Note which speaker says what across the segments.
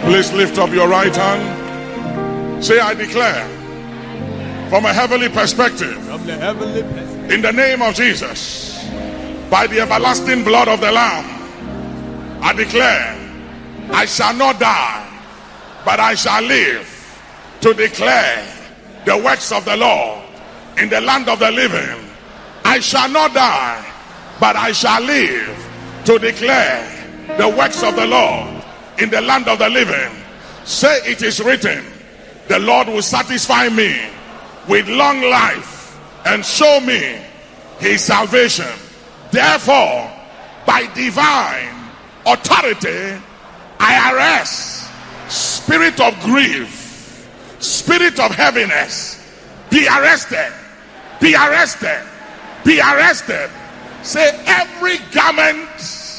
Speaker 1: Please lift up your right hand. Say, I declare from a heavenly perspective, in the name of Jesus, by the everlasting blood of the Lamb, I declare I shall not die, but I shall live to declare the works of the Lord in the land of the living. I shall not die, but I shall live to declare the works of the Lord in the land of the living. Say, it is written, the Lord will satisfy me with long life and show me his salvation. Therefore, by divine authority, I arrest spirit of grief, spirit of heaviness. Be arrested, be arrested, be arrested. Say, every garment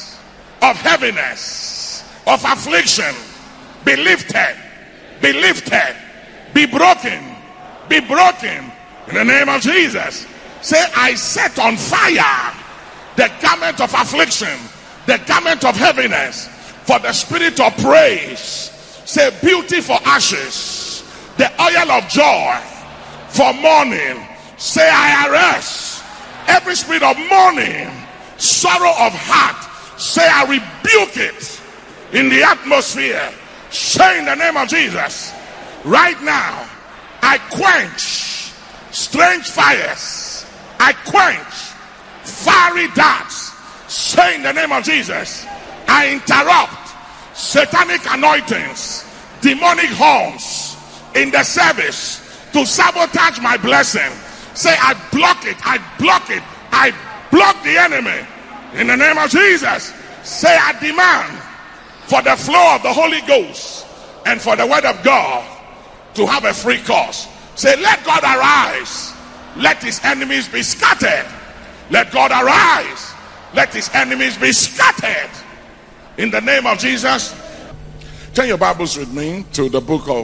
Speaker 1: of heaviness, of affliction, be lifted, be lifted, be broken, be broken in the name of Jesus. Say, I set on fire the garment of affliction, the garment of heaviness, for the spirit of praise. Say, beauty for ashes, the oil of joy for mourning. Say, I arrest every spirit of mourning, sorrow of heart. Say, I rebuke it in the atmosphere. Say, in the name of Jesus, right now, I quench strange fires. I quench fiery darts. Say, in the name of Jesus, I interrupt satanic anointings, demonic horns in the service to sabotage my blessing. Say, I block it, I block it, I block the enemy in the name of Jesus. Say, I demand for the flow of the Holy Ghost and for the word of God to have a free course. Say, let God arise, let his enemies be scattered. Let God arise, let his enemies be scattered in the name of Jesus. Turn your Bibles with me to the book of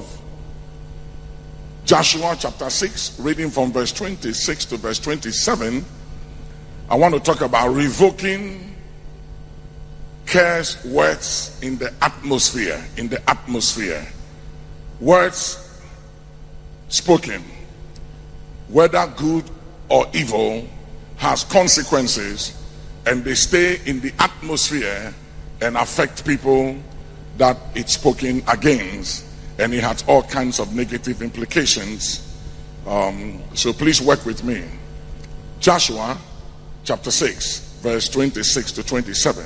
Speaker 1: Joshua chapter 6, reading from verse 26 to verse 27. I want to talk about revoking curse words in the atmosphere. In the atmosphere, words spoken, whether good or evil, has consequences, and they stay in the atmosphere and affect people that it's spoken against, and it has all kinds of negative implications. So please work with me. Joshua chapter 6, verse 26 to 27.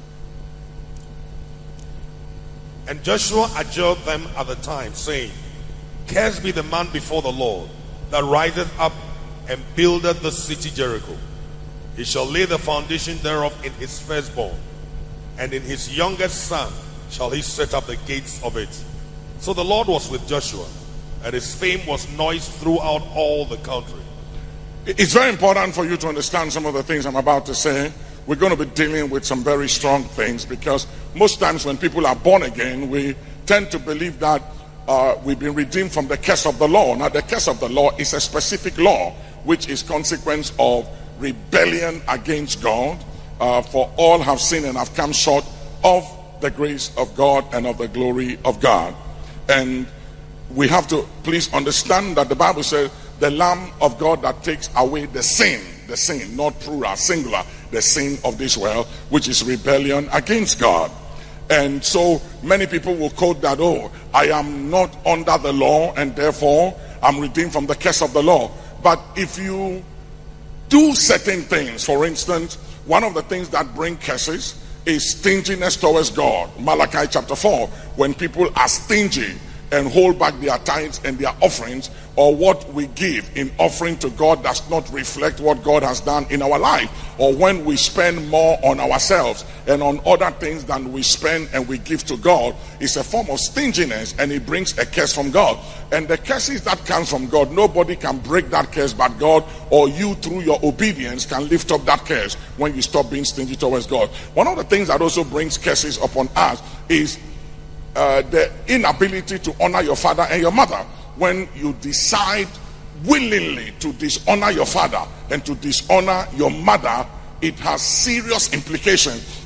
Speaker 2: And Joshua adjured them at the time, saying, Cursed be the man before the Lord that riseth up and buildeth the city Jericho. He shall lay the foundation thereof in his firstborn, and in his youngest son shall he set up the gates of it. So the Lord was with Joshua, and his fame was noised throughout all the country.
Speaker 1: It's very important for you to understand some of the things I'm about to say. We're going to be dealing with some very strong things, because most times when people are born again, we tend to believe that we've been redeemed from the curse of the law. Now, the curse of the law is a specific law, which is consequence of rebellion against God. For all have sinned and have come short of the grace of God and of the glory of God. And we have to please understand that the Bible says the Lamb of God that takes away the sin, not plural, singular, the sin of this world, which is rebellion against God. And so many people will quote that, oh, I am not under the law and therefore I'm redeemed from the curse of the law. But if you do certain things, for instance, one of the things that bring curses is stinginess towards God. Malachi chapter 4, when people are stingy and hold back their tithes and their offerings, or what we give in offering to God does not reflect what God has done in our life, or when we spend more on ourselves and on other things than we spend and we give to God, it's a form of stinginess, and it brings a curse from God. And the curses that comes from God, nobody can break that curse but God, or you through your obedience can lift up that curse when you stop being stingy towards God. One of the things that also brings curses upon us is the inability to honor your father and your mother. When you decide willingly to dishonor your father and to dishonor your mother, it has serious implications.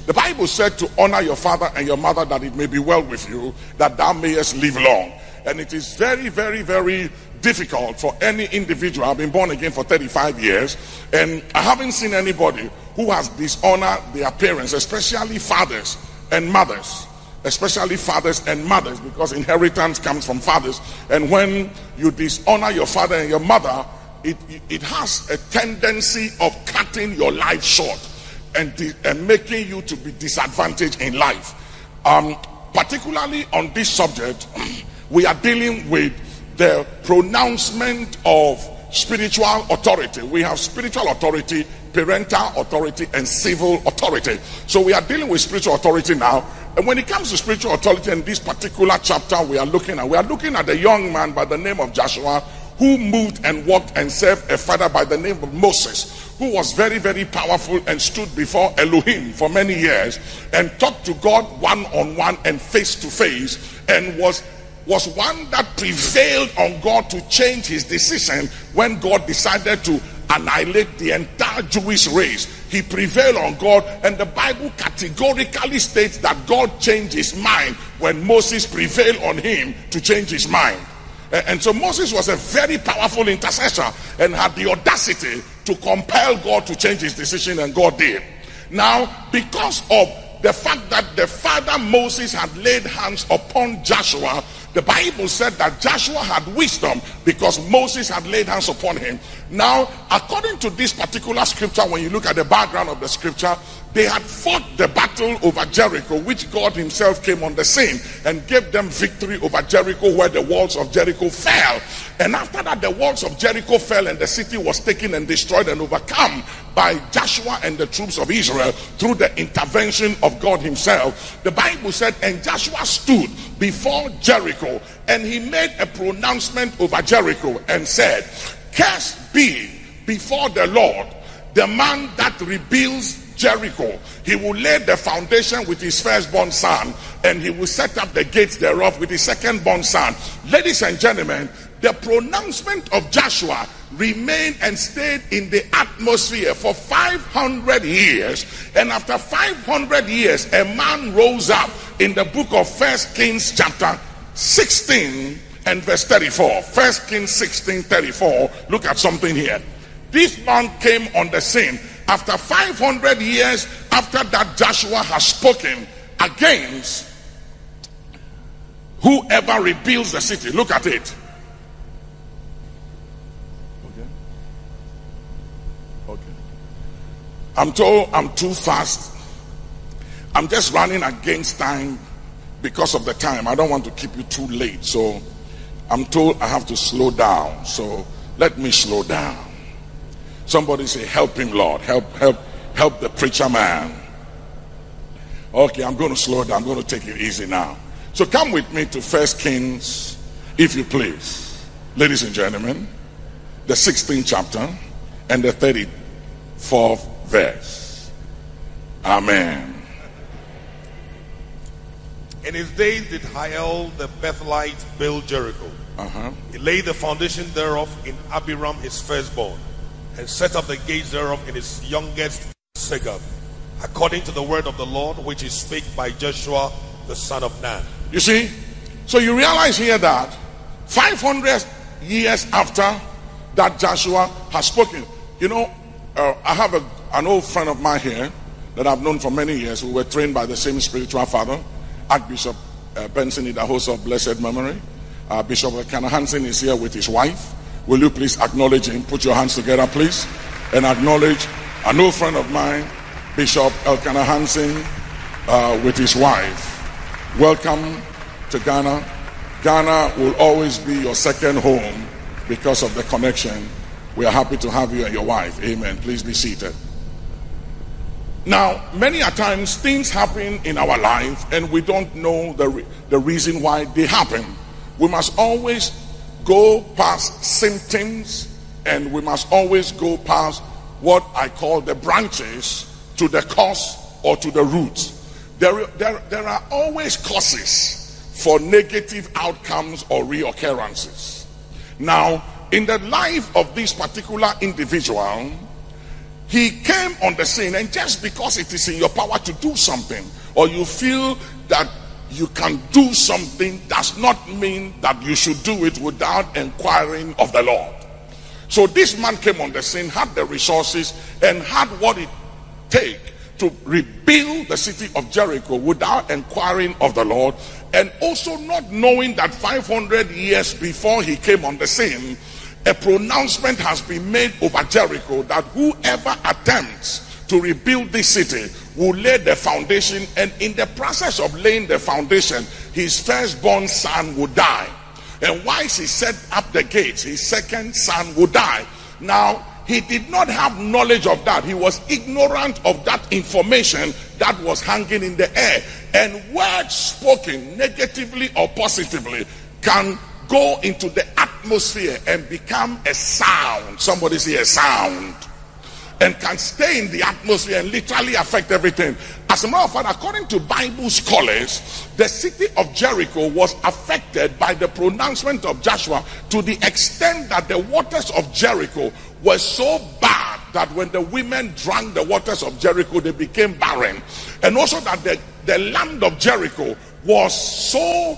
Speaker 1: The Bible said to honor your father and your mother that it may be well with you, that thou mayest live long. And it is very, very, very difficult for any individual. I've been born again for 35 years, and I haven't seen anybody who has dishonored their parents, especially fathers and mothers. Especially fathers and mothers, because inheritance comes from fathers. And when you dishonor your father and your mother, it has a tendency of cutting your life short and making you to be disadvantaged in life. Particularly on this subject, we are dealing with the pronouncement of spiritual authority. We have spiritual authority, parental authority, and civil authority. So we are dealing with spiritual authority now. And when it comes to spiritual authority in this particular chapter we are looking at a young man by the name of Joshua, who moved and walked and served a father by the name of Moses, who was very, very powerful and stood before Elohim for many years and talked to God one-on-one and face-to-face, and was one that prevailed on God to change his decision when God decided to annihilate the entire Jewish race. He prevailed on God, and the Bible categorically states that God changed his mind when Moses prevailed on him to change his mind. And so Moses was a very powerful intercessor and had the audacity to compel God to change his decision, and God did. Now, because of the fact that the father Moses had laid hands upon Joshua, the Bible said that Joshua had wisdom because Moses had laid hands upon him. Now, according to this particular scripture, when you look at the background of the scripture, they had fought the battle over Jericho, which God himself came on the scene and gave them victory over Jericho, where the walls of Jericho fell. And after that, the walls of Jericho fell and the city was taken and destroyed and overcome by Joshua and the troops of Israel through the intervention of God himself. The Bible said, and Joshua stood before Jericho and he made a pronouncement over Jericho and said, "Cursed be before the Lord the man that rebuilds Jericho. He will lay the foundation with his firstborn son, and he will set up the gates thereof with his secondborn son." Ladies and gentlemen, the pronouncement of Joshua remained and stayed in the atmosphere for 500 years. And after 500 years, a man rose up in the book of 1 Kings chapter 16 and verse 34. 1 Kings 16:34. Look at something here. This man came on the scene after 500 years after that Joshua has spoken against whoever rebuilds the city. Look at it. Okay. I'm told I'm too fast. I'm just running against time because of the time. I don't want to keep you too late. So I'm told I have to slow down. So let me slow down. Somebody say, "Help him, Lord. Help the preacher man." Okay, I'm going to slow down. I'm going to take it easy now. So come with me to 1 Kings, if you please. Ladies and gentlemen, the 16th chapter and the 34th verse. Amen.
Speaker 2: In his days did Hiel the Bethelite build Jericho. He laid the foundation thereof in Abiram his firstborn, and set up the gates thereof in his youngest Segub, according to the word of the Lord which he spake by Joshua the son of Nun.
Speaker 1: You see, so you realize here that 500 years after that Joshua has spoken, you know, I have an old friend of mine here that I've known for many years. We were trained by the same spiritual father, Archbishop Benson Idahosa of blessed memory. Bishop Elkanah Hansen is here with his wife. Will you please acknowledge him? Put your hands together, please, and acknowledge an old friend of mine, Bishop Elkanah Hansen, with his wife. Welcome to Ghana. Ghana will always be your second home because of the connection. We are happy to have you and your wife. Amen. Please be seated. Now, many a times things happen in our life and we don't know the reason why they happen. We must always go past symptoms, and we must always go past what I call the branches to the cause or to the root. There are always causes for negative outcomes or reoccurrences. Now, in the life of this particular individual, He came on the scene, and just because it is in your power to do something, or you feel that you can do something, does not mean that you should do it without inquiring of the Lord. So this man came on the scene, had the resources, and had what it takes to rebuild the city of Jericho without inquiring of the Lord, and also not knowing that 500 years before he came on the scene, a pronouncement has been made over Jericho that whoever attempts to rebuild this city will lay the foundation, and in the process of laying the foundation, his firstborn son will die. And whilst he set up the gates, his second son will die. Now, he did not have knowledge of that. He was ignorant of that information that was hanging in the air. And words spoken negatively or positively can go into the atmosphere and become a sound. Somebody say a sound. And can stay in the atmosphere and literally affect everything. As a matter of fact, according to Bible scholars, the city of Jericho was affected by the pronouncement of Joshua to the extent that the waters of Jericho were so bad that when the women drank the waters of Jericho, they became barren. And also that the land of Jericho was so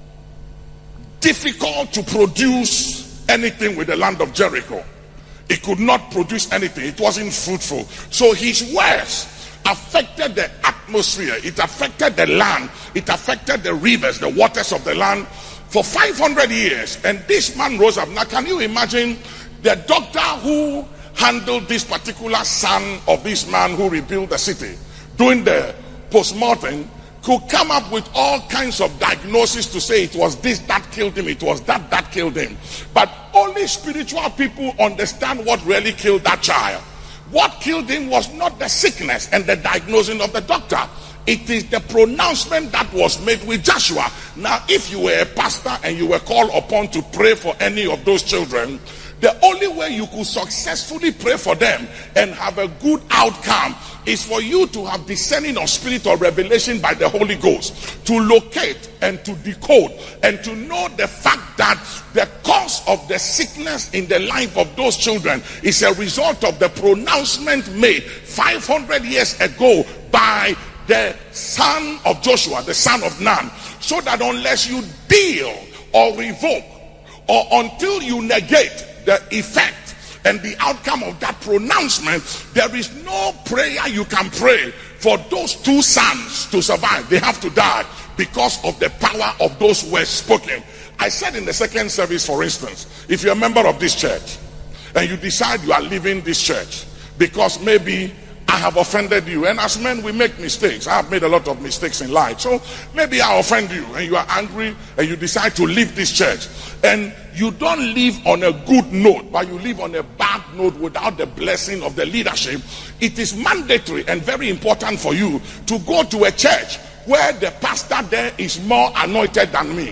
Speaker 1: difficult to produce anything with the land of Jericho. It could not produce anything. It wasn't fruitful. So his words affected the atmosphere. It affected the land. It affected the rivers, the waters of the land for 500 years. And this man rose up. Now, can you imagine the doctor who handled this particular son of this man who rebuilt the city, doing the post-mortem, could come up with all kinds of diagnoses to say it was this that killed him, it was that killed him. But only spiritual people understand what really killed that child. What killed him was not the sickness and the diagnosing of the doctor. It is the pronouncement that was made with Joshua. Now, if you were a pastor and you were called upon to pray for any of those children, the only way you could successfully pray for them and have a good outcome is for you to have discerning of spirit or revelation by the Holy Ghost, to locate and to decode and to know the fact that the cause of the sickness in the life of those children is a result of the pronouncement made 500 years ago by the son of Joshua, the son of Nun. So that unless you deal or revoke or until you negate the effect and the outcome of that pronouncement, there is no prayer you can pray for those two sons to survive. They have to die because of the power of those words spoken. I said in the second service, for instance, if you're a member of this church and you decide you are leaving this church because maybe I have offended you, and as men we make mistakes. I have made a lot of mistakes in life, so maybe I offend you and you are angry and you decide to leave this church, and you don't leave on a good note, but you leave on a bad note without the blessing of the leadership. It is mandatory and very important for you to go to a church where the pastor there is more anointed than me.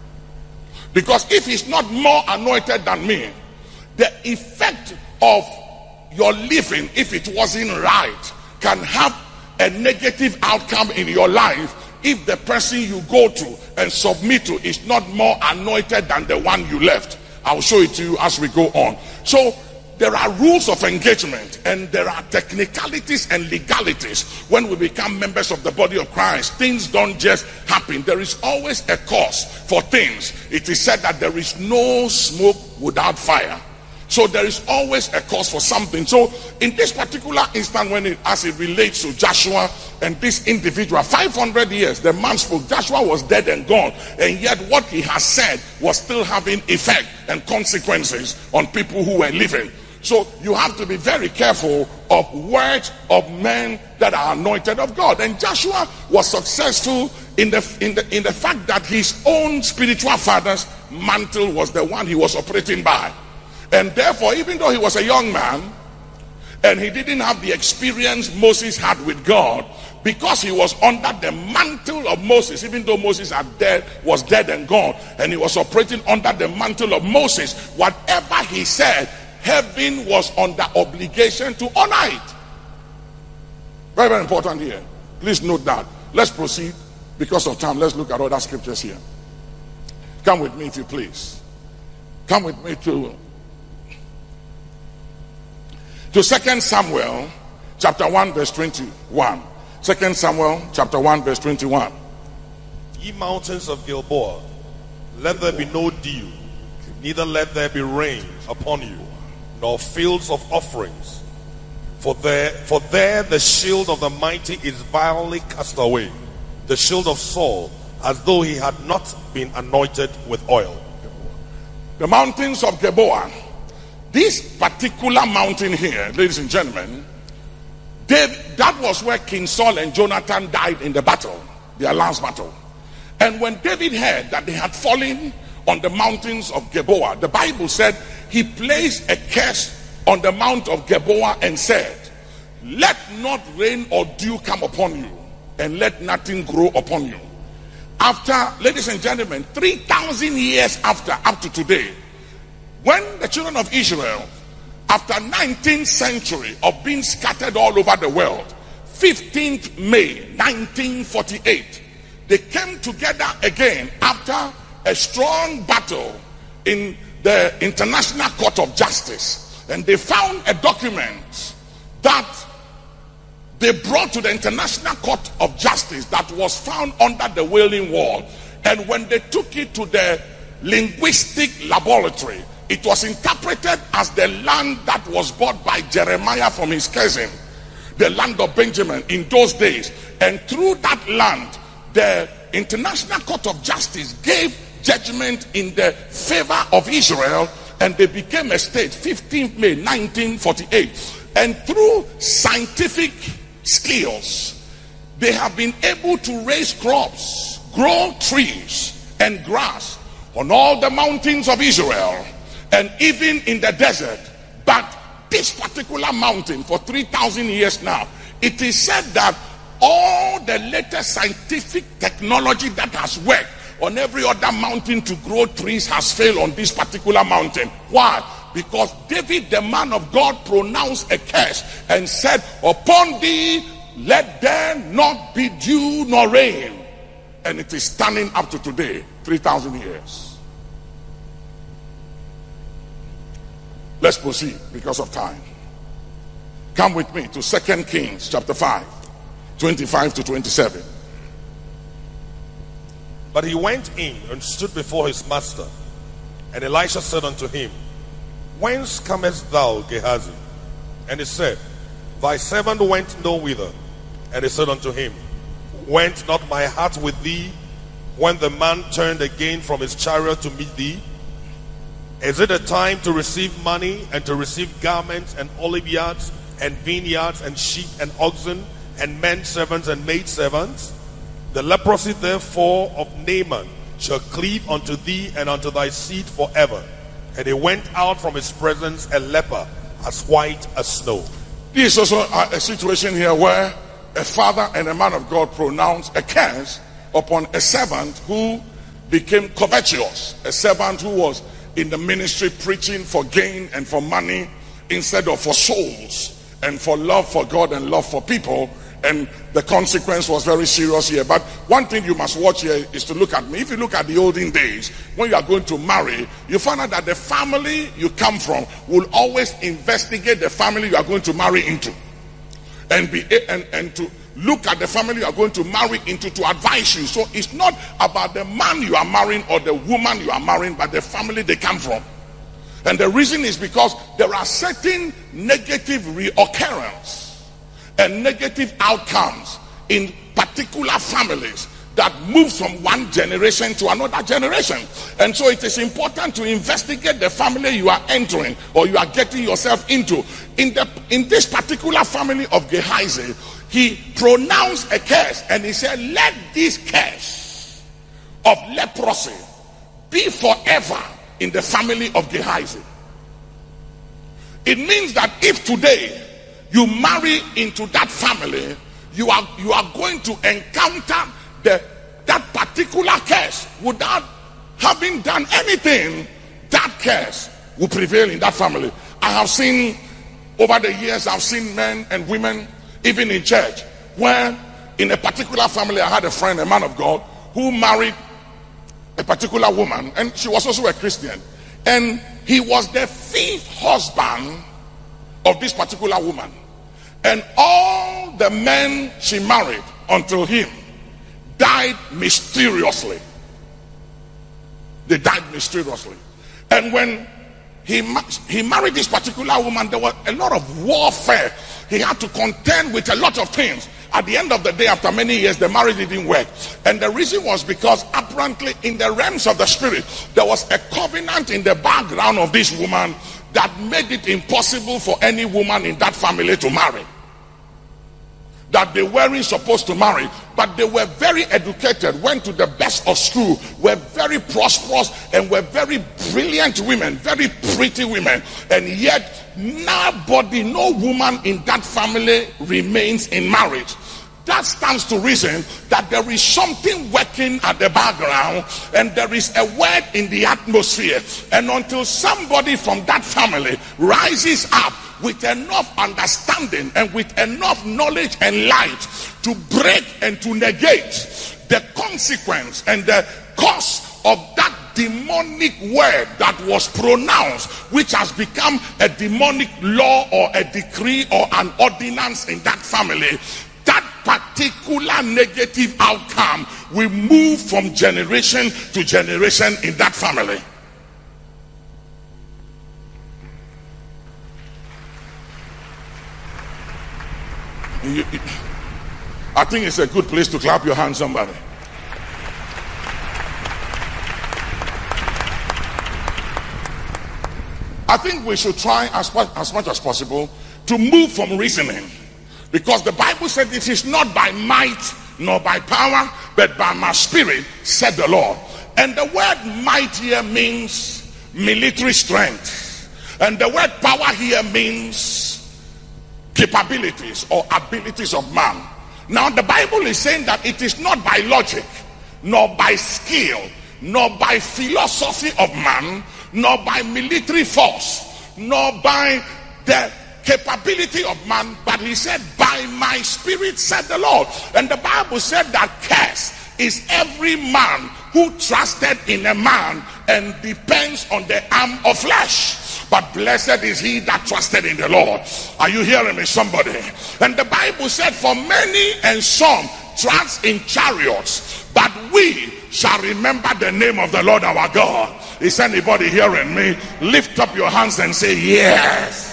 Speaker 1: Because if he's not more anointed than me, the effect of your living, if it wasn't right, can have a negative outcome in your life if the person you go to and submit to is not more anointed than the one you left. I'll show it to you as we go on. So there are rules of engagement and there are technicalities and legalities when we become members of the body of Christ. Things don't just happen. There is always a cause for things. It is said that there is no smoke without fire. So there is always a cause for something. So in this particular instant, as it relates to Joshua and this individual, 500 years the man spoke. Joshua was dead and gone, and yet what he has said was still having effect and consequences on people who were living. So you have to be very careful of words of men that are anointed of God. And Joshua was successful in the fact that his own spiritual father's mantle was the one he was operating by. And therefore, even though he was a young man and he didn't have the experience Moses had with God, because he was under the mantle of Moses, even though Moses was dead and gone, and he was operating under the mantle of Moses, whatever he said, heaven was under obligation to honor it. Very, very important here. Please note that. Let's proceed. Because of time, let's look at other scriptures here. Come with me if you please. Come with me to to 2 Samuel chapter 1 verse 21. 2 Samuel chapter 1 verse 21.
Speaker 2: Ye mountains of Gilboa, let there be no dew, neither let there be rain upon you, nor fields of offerings. For there the shield of the mighty is vilely cast away, the shield of Saul, as though he had not been anointed with oil.
Speaker 1: The mountains of Gilboa. This particular mountain here, ladies and gentlemen, that was where King Saul and Jonathan died in the battle, their last battle. And when David heard that they had fallen on the mountains of Gilboa, the Bible said he placed a curse on the mount of Gilboa and said, let not rain or dew come upon you, and let nothing grow upon you. After, ladies and gentlemen, 3,000 years after, up to today, when the children of Israel, after 19th century of being scattered all over the world, 15th May 1948, they came together again after a strong battle in the International Court of Justice, and they found a document that they brought to the International Court of Justice that was found under the Wailing Wall. And when they took it to the linguistic laboratory, it was interpreted as the land that was bought by Jeremiah from his cousin, the land of Benjamin in those days. And through that land, the International Court of Justice gave judgment in the favor of Israel, and they became a state 15th May 1948. And through scientific skills, they have been able to raise crops, grow trees and grass on all the mountains of Israel and even in the desert. But this particular mountain, for 3,000 years now, it is said that all the latest scientific technology that has worked on every other mountain to grow trees has failed on this particular mountain. Why? Because David, the man of God, pronounced a curse and said, upon thee let there not be dew nor rain. And it is standing up to today, 3,000 years. Let's proceed because of time. Come with me to 2 Kings chapter 5, 25 to 27.
Speaker 2: But he went in and stood before his master. And Elisha said unto him, whence comest thou, Gehazi? And he said, thy servant went no whither. And he said unto him, went not my heart with thee when the man turned again from his chariot to meet thee? Is it a time to receive money and to receive garments and olive yards and vineyards and sheep and oxen and men servants and maid servants? The leprosy therefore of Naaman shall cleave unto thee and unto thy seed forever. And he went out from his presence a leper, as white as snow.
Speaker 1: This is also a situation here where a father and a man of God pronounced a curse upon a servant who became covetous, a servant who was in the ministry preaching for gain and for money instead of for souls and for love for God and love for people. And the consequence was very serious here. But one thing you must watch here is to look at me. If you look at the olden days, when you are going to marry, you find out that the family you come from will always investigate the family you are going to marry into, and to look at the family you are going to marry into to advise you. So it's not about the man you are marrying or the woman you are marrying, but the family they come from. And the reason is because there are certain negative reoccurrence and negative outcomes in particular families that move from one generation to another generation. And so it is important to investigate the family you are entering or you are getting yourself into. In this particular family of Gehazi, he pronounced a curse and he said, let this curse of leprosy be forever in the family of Gehazi. It means that if today you marry into that family, you are going to encounter that particular curse without having done anything. That curse will prevail in that family. I have seen over the years, I've seen men and women, even in church, where in a particular family, I had a friend, a man of God, who married a particular woman, and she was also a Christian, and he was the 5th husband of this particular woman. And all the men she married until him died mysteriously. They died mysteriously. And when he married this particular woman, there was a lot of warfare. He had to contend with a lot of things. At the end of the day, after many years, the marriage didn't work. And the reason was because apparently in the realms of the spirit, there was a covenant in the background of this woman that made it impossible for any woman in that family to marry. That they weren't supposed to marry, but they were very educated, went to the best of school, were very prosperous, and were very brilliant women, very pretty women. And yet nobody, no woman in that family remains in marriage. That stands to reason that there is something working at the background, and there is a word in the atmosphere. And until somebody from that family rises up with enough understanding and with enough knowledge and light to break and to negate the consequence and the cause of that demonic word that was pronounced, which has become a demonic law or a decree or an ordinance in that family, that particular negative outcome will move from generation to generation in that family. I think it's a good place to clap your hands, somebody. I think we should try as much as possible to move from reasoning, because the Bible said it is not by might nor by power, but by my spirit, said the Lord. And the word might here means military strength, and the word power here means capabilities or abilities of man. Now the Bible is saying that it is not by logic, nor by skill, nor by philosophy of man, nor by military force, nor by the capability of man, but he said, by my spirit, said the Lord. And the Bible said that cursed is every man who trusted in a man and depends on the arm of flesh. But blessed is he that trusted in the Lord. Are you hearing me, somebody? And the Bible said, for many and some trust in chariots, but we shall remember the name of the Lord our God. Is anybody hearing me? Lift up your hands and say yes.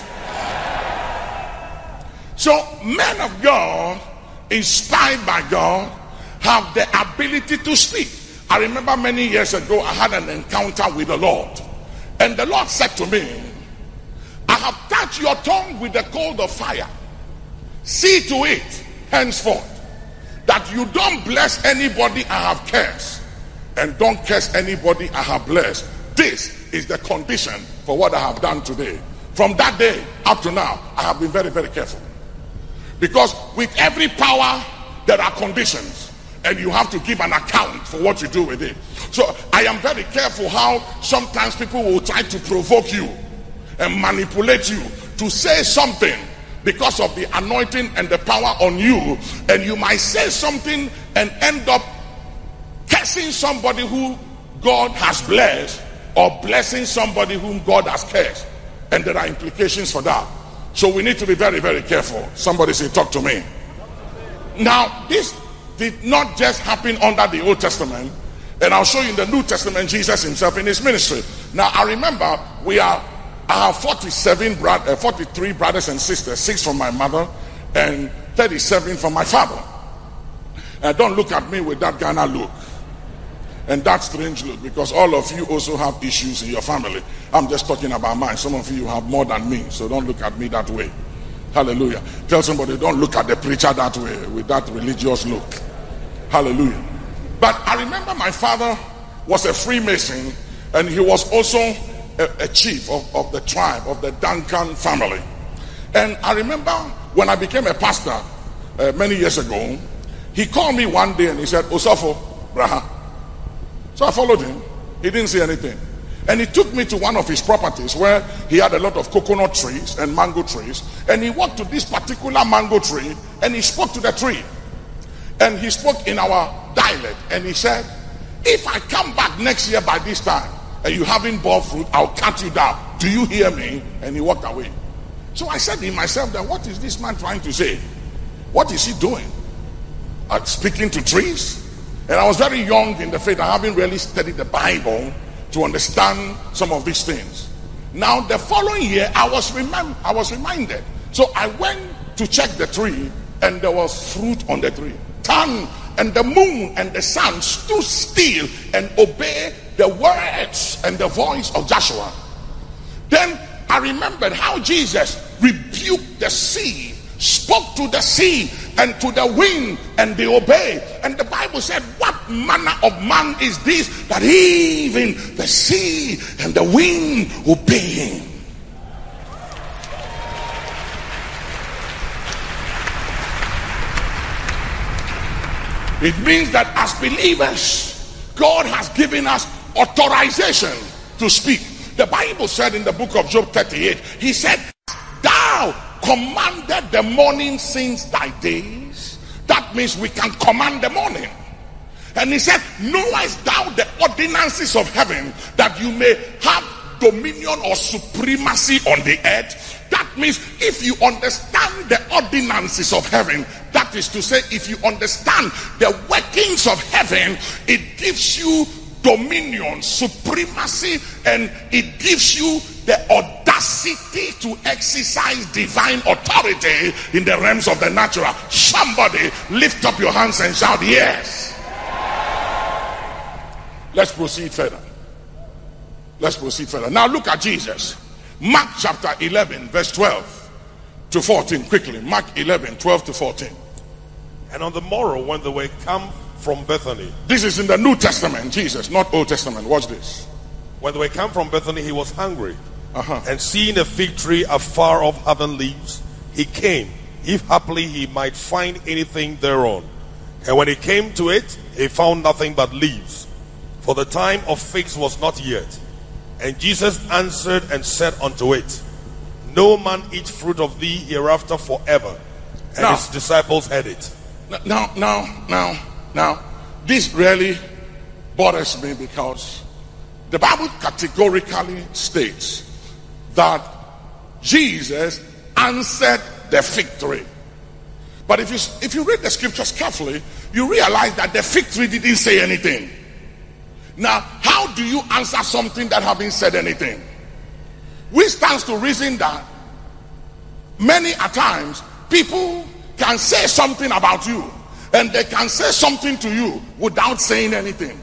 Speaker 1: So men of God, inspired by God, have the ability to speak. I remember many years ago I had an encounter with the Lord, and the Lord said to me, I have touched your tongue with the cold of fire. See to it henceforth that you don't bless anybody I have cursed, and don't curse anybody I have blessed. This is the condition for what I have done today. From that day up to now, I have been very, very careful, because with every power there are conditions, and you have to give an account for what you do with it. So I am very careful how sometimes people will try to provoke you and manipulate you to say something because of the anointing and the power on you, and you might say something and end up cursing somebody who God has blessed, or blessing somebody whom God has cursed, and there are implications for that. So we need to be very, very careful. Somebody say, talk to me. Now this did not just happen under the Old Testament, and I'll show you in the New Testament Jesus himself in his ministry. Now I remember I have 43 brothers and sisters, 6 from my mother and 37 from my father. And don't look at me with that Ghana look and that strange look, because all of you also have issues in your family. I'm just talking about mine. Some of you have more than me, so don't look at me that way. Hallelujah. Tell somebody, don't look at the preacher that way, with that religious look. Hallelujah. But I remember my father was a Freemason, and he was also a chief of the tribe of the Duncan family. And I remember when I became a pastor many years ago, he called me one day and he said, Osofo Braha. So I followed him. He didn't say anything, and he took me to one of his properties where he had a lot of coconut trees and mango trees. And he walked to this particular mango tree and he spoke to the tree, and he spoke in our dialect, and he said, if I come back next year by this time and you haven't bore fruit, I'll cut you down. Do you hear me? And he walked away. So I said to myself, that what is this man trying to say? What is he doing? Speaking to trees? And I was very young in the faith. I haven't really studied the Bible to understand some of these things. Now the following year, I was reminded. So I went to check the tree, and there was fruit on the tree. And the moon and the sun stood still and obeyed the words and the voice of Joshua. Then I remembered how Jesus rebuked the sea, spoke to the sea and to the wind, and they obeyed. And the Bible said, what manner of man is this, that even the sea and the wind obey him? It means that as believers, God has given us authorization to speak. The Bible said in the book of Job 38, he said, thou commanded the morning since thy days. That means we can command the morning. And he said, knowest thou the ordinances of heaven, that you may have dominion or supremacy on the earth? That means if you understand the ordinances of heaven, that is to say, if you understand the workings of heaven, it gives you dominion, supremacy, and it gives you the audacity to exercise divine authority in the realms of the natural. Somebody lift up your hands and shout yes. Let's proceed further. Let's proceed further. Now look at Jesus. Mark chapter 11 verse 12 to 14 quickly. Mark 11 12 to 14.
Speaker 2: And on the morrow, when they were come from Bethany.
Speaker 1: This is in the New Testament, Jesus, not Old Testament. Watch this.
Speaker 2: When they were come from Bethany, he was hungry. And seeing a fig tree afar off having leaves, he came, if haply he might find anything thereon. And when he came to it, he found nothing but leaves, for the time of figs was not yet. And Jesus answered and said unto it, no man eat fruit of thee hereafter forever. And his disciples heard it. Now, this really bothers me, because the Bible categorically states that Jesus answered the fig tree. But if you read the scriptures carefully, you realize that the fig tree didn't say anything. Now, how do you answer something that haven't said anything? We stand to reason that many a times people can say something about you, and they can say something to you without saying anything.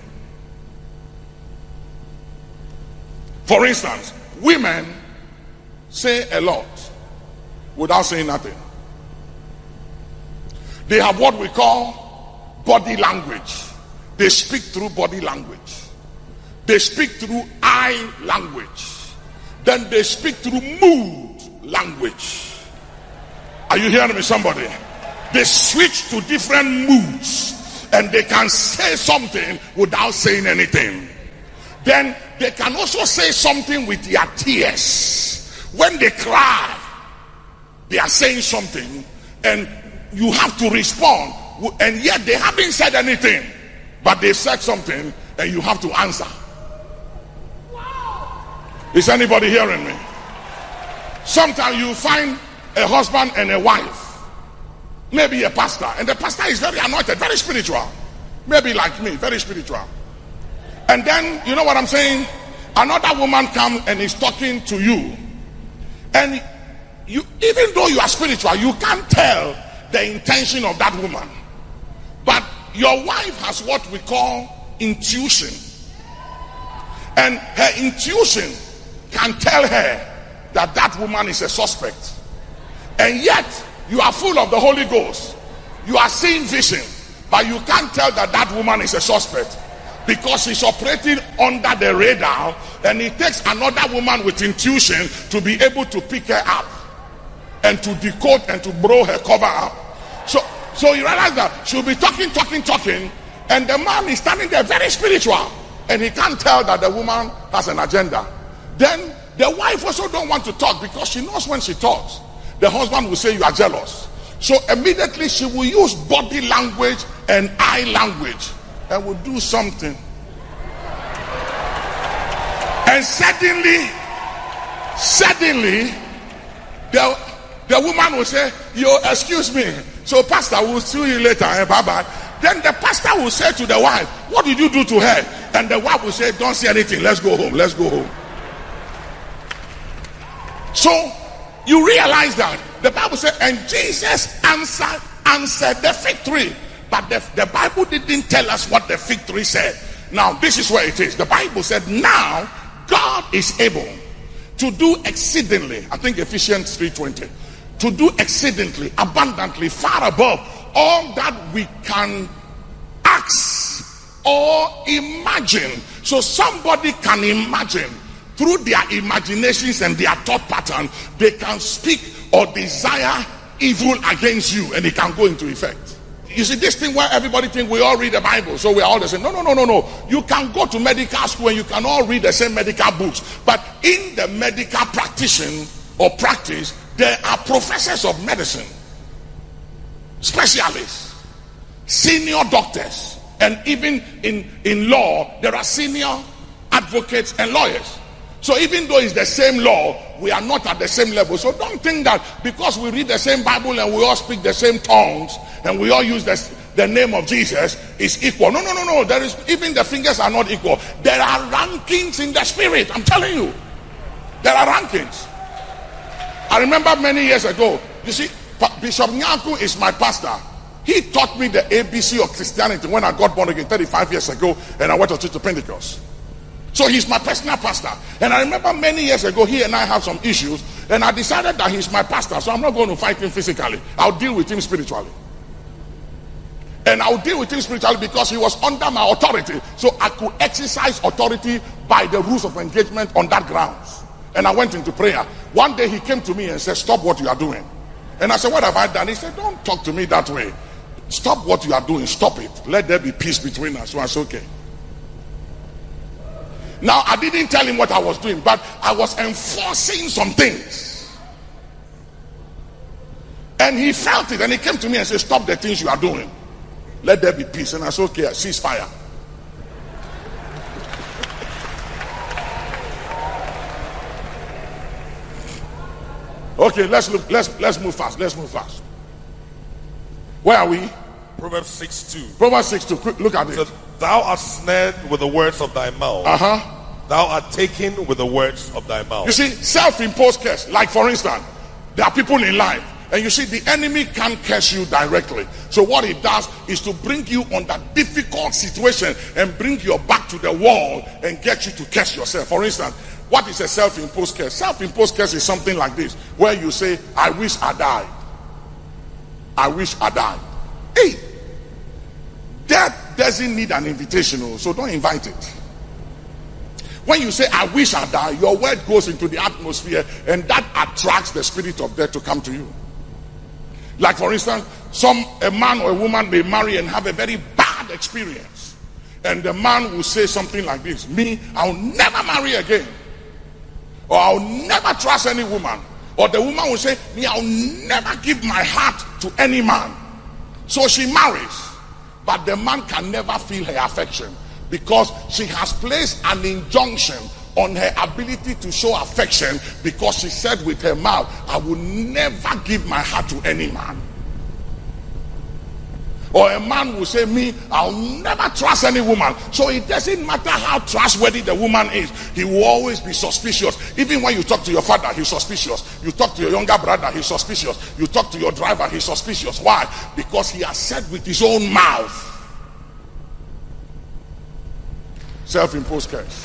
Speaker 2: For instance, women say a lot without saying nothing. They have what we call body language. They speak through body language. They speak through eye language. Then they speak through mood language. Are you hearing me, somebody? They switch to different moods, and they can say something without saying anything. Then they can also say something with their tears. When they cry, they are saying something, and you have to respond, and yet they haven't said anything, but they said something, and you have to answer. Is anybody hearing me? Sometimes you find a husband and a wife, maybe a pastor, and the pastor is very anointed, very spiritual, maybe like me, very spiritual. And then, you know what I'm saying, another woman comes and is talking to you, and you, even though you are spiritual, you can't tell the intention of that woman. But your wife has what we call intuition, and her intuition can tell her that that woman is a suspect. And yet you are full of the Holy Ghost, you are seeing vision, but you can't tell that that woman is a suspect, because she's operating under the radar, and it takes another woman with intuition to be able to pick her up and to decode and to blow her cover up. So you realize that she'll be talking, and the man is standing there very spiritual, and he can't tell that the woman has an agenda. Then the wife also don't want to talk, because she knows when she talks, the husband will say you are jealous. So immediately she will use body language and eye language, and will do something. And suddenly,
Speaker 1: the woman will say, "Yo, excuse me. So pastor, will see you later. Bye bye." Then the pastor will say to the wife, "What did you do to her?" And the wife will say, "Don't say anything. Let's go home. Let's go home." So you realize that the Bible said, and Jesus answered the fig tree. But the Bible didn't tell us what the fig tree said. Now, this is where it is. The Bible said, now God is able to do exceedingly, I think Ephesians 3:20, to do exceedingly, abundantly, far above all that we can ask or imagine. So somebody can imagine through their imaginations and their thought pattern, they can speak or desire evil against you, and it can go into effect. You see, this thing where everybody think we all read the Bible, so we're all the same. No. You can go to medical school and you can all read the same medical books. But in the medical practitioner or practice, there are professors of medicine, specialists, senior doctors, and even in law, there are senior advocates and lawyers. So even though it's the same law, we are not at the same level. So don't think that because we read the same Bible and we all speak the same tongues and we all use the name of Jesus is equal. No. There is, even the fingers are not equal. There are rankings in the spirit. I'm telling you. There are rankings. I remember many years ago, you see, Bishop Nyaku is my pastor. He taught me the ABC of Christianity when I got born again 35 years ago and I went to Pentecost. So he's my personal pastor. And I remember many years ago, he and I had some issues. And I decided that he's my pastor. So I'm not going to fight him physically. I'll deal with him spiritually. And I'll deal with him spiritually because he was under my authority. So I could exercise authority by the rules of engagement on that grounds. And I went into prayer. One day he came to me and said, "Stop what you are doing." And I said, "What have I done?" He said, "Don't talk to me that way. Stop what you are doing. Stop it. Let there be peace between us." So I said, "Okay." Now, I didn't tell him what I was doing, but I was enforcing some things. And he felt it, and he came to me and said, "Stop the things you are doing. Let there be peace." And I said, "Okay, cease fire." Okay, let's move fast. Let's move fast. Where are we?
Speaker 2: Proverbs 6:2.
Speaker 1: Proverbs 6:2. Look at it.
Speaker 2: So, thou art snared with the words of thy mouth. Thou art taken with the words of thy mouth.
Speaker 1: You see, self-imposed curse. Like for instance, there are people in life, and you see the enemy can't curse you directly. So what he does is to bring you on that difficult situation and bring your back to the wall and get you to curse yourself. For instance, what is a self-imposed curse? Self-imposed curse is something like this, where you say, "I wish I died. I wish I died." Hey, that doesn't need an invitation, so don't invite it. When you say, "I wish I die," your word goes into the atmosphere and that attracts the spirit of death to come to you. Like for instance, a man or a woman may marry and have a very bad experience, and the man will say something like this: "Me, I'll never marry again," or "I'll never trust any woman," or the woman will say, "Me, I'll never give my heart to any man." So she marries, but the man can never feel her affection because she has placed an injunction on her ability to show affection, because she said with her mouth, "I will never give my heart to any man." Or a man will say, "Me, I'll never trust any woman." So it doesn't matter how trustworthy the woman is, he will always be suspicious. Even when you talk to your father, he's suspicious. You talk to your younger brother, he's suspicious. You talk to your driver, he's suspicious. Why? Because he has said with his own mouth. Self-imposed curse.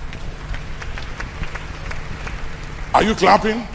Speaker 1: Are you clapping?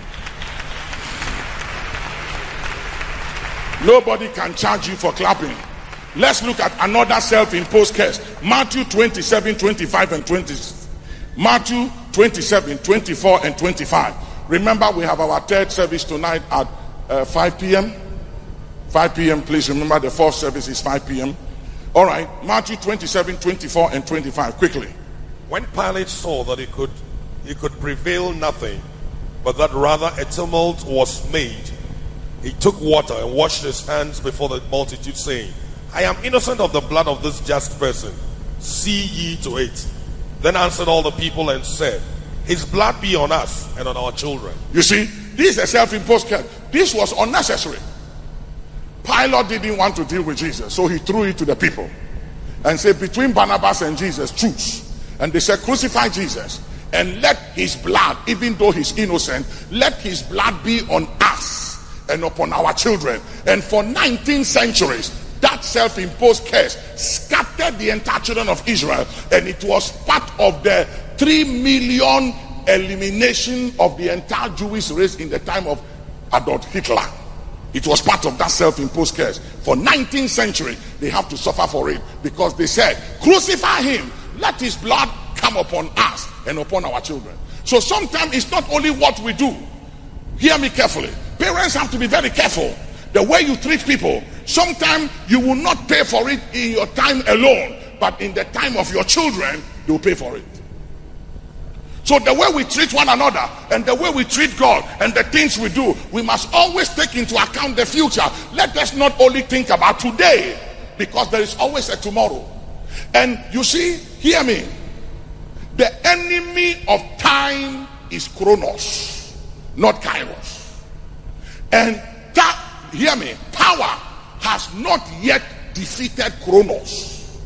Speaker 1: Nobody can charge you for clapping. Let's look at another self-imposed curse. Matthew 27:25 and 20. Matthew 27:24 and 25. Remember, we have our third service tonight at 5 p.m. 5 p.m. Please remember, the fourth service is 5 p.m. All right, Matthew 27:24 and 25. Quickly.
Speaker 2: When Pilate saw that he could prevail nothing, but that rather a tumult was made, he took water and washed his hands before the multitude, saying, "I am innocent of the blood of this just person. See ye to it." Then answered all the people and said, "His blood be on us and on our children."
Speaker 1: You see, This is a self-imposed curse. This was unnecessary. Pilate didn't want to deal with Jesus, so he threw it to the people and said, between Barnabas and Jesus, choose. And they said, crucify Jesus and let his blood, even though he's innocent, let his blood be on us and upon our children. And for 19 centuries, that self-imposed curse scattered the entire children of Israel, and it was part of the 3 million elimination of the entire Jewish race in the time of Adolf Hitler. It was part of that self-imposed curse. For 19th century, they have to suffer for it, because they said, crucify him, let his blood come upon us and upon our children. So sometimes it's not only what we do. Hear me carefully. Parents have to be very careful. The way you treat people, sometimes you will not pay for it in your time alone, but in the time of your children, they'll pay for it. So the way we treat one another and the way we treat God and the things we do, we must always take into account the future. Let us not only think about today, because there is always a tomorrow. And you see, hear me, the enemy of time is Chronos, not Kairos. And hear me, power has not yet defeated Chronos.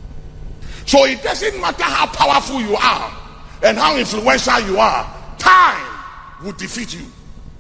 Speaker 1: So it doesn't matter how powerful you are and how influential you are, time will defeat you.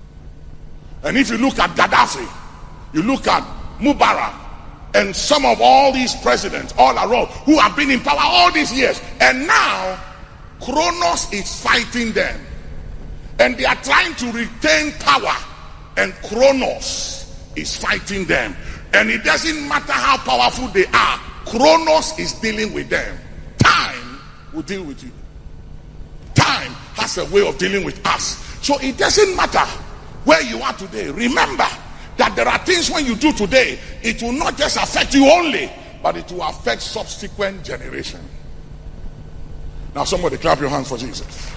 Speaker 1: And if you look at Gaddafi, you look at Mubarak, and some of all these presidents all around who have been in power all these years, and now Chronos is fighting them, and they are trying to retain power, and Chronos is fighting them. And it doesn't matter how powerful they are, Chronos is dealing with them. Time will deal with you. Time has a way of dealing with us. So it doesn't matter where you are today. Remember that there are things when you do today, it will not just affect you only, but it will affect subsequent generations. Now somebody clap your hands for Jesus.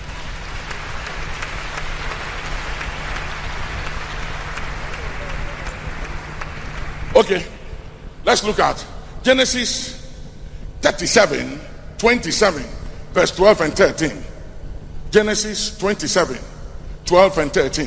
Speaker 1: Okay, let's look at Genesis 37, 27, verse 12 and 13. Genesis 27, 12 and 13.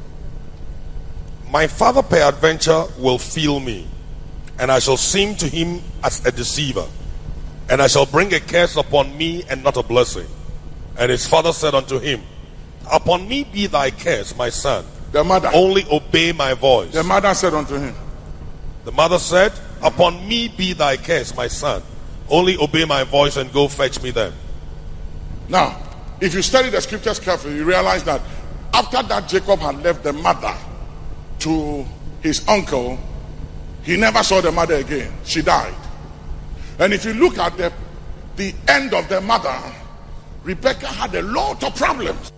Speaker 2: My father peradventure will feel me, and I shall seem to him as a deceiver, and I shall bring a curse upon me and not a blessing. And his father said unto him, upon me be thy curse, my son.
Speaker 1: The mother.
Speaker 2: Only obey my voice.
Speaker 1: The mother said unto him.
Speaker 2: The mother said, upon me be thy curse, my son. Only obey my voice and go fetch me them.
Speaker 1: Now, if you study the scriptures carefully, you realize that after that Jacob had left the mother to his uncle, he never saw the mother again. She died. And if you look at the end of the mother, Rebecca had a lot of problems.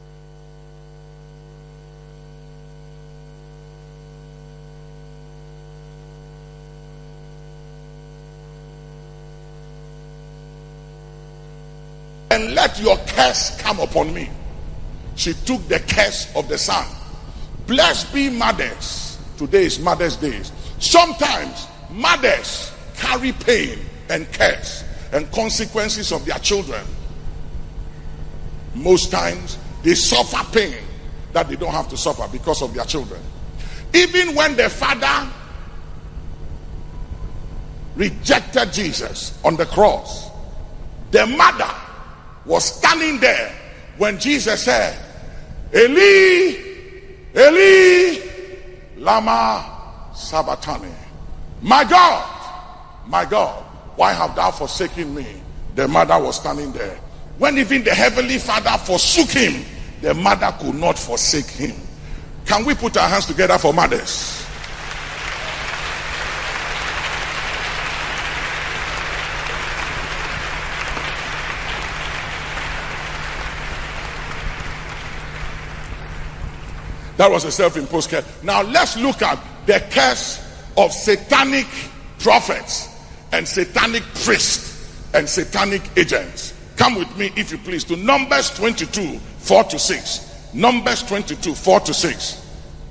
Speaker 1: And let your curse come upon me. She took the curse of the son. Blessed be mothers. Today is Mother's Day. Sometimes mothers carry pain and curse and consequences of their children. Most times they suffer pain that they don't have to suffer because of their children. Even when the father rejected Jesus on the cross, the mother was standing there when Jesus said, Eli, Eli, lama sabachthani. My God, why have thou forsaken me? The mother was standing there. When even the heavenly Father forsook him, the mother could not forsake him. Can we put our hands together for mothers? That was a self-imposed curse. Now let's look at the curse of satanic prophets and satanic priests and satanic agents. Come with me, if you please, to Numbers 22, 4 to 6. Numbers 22, 4 to 6.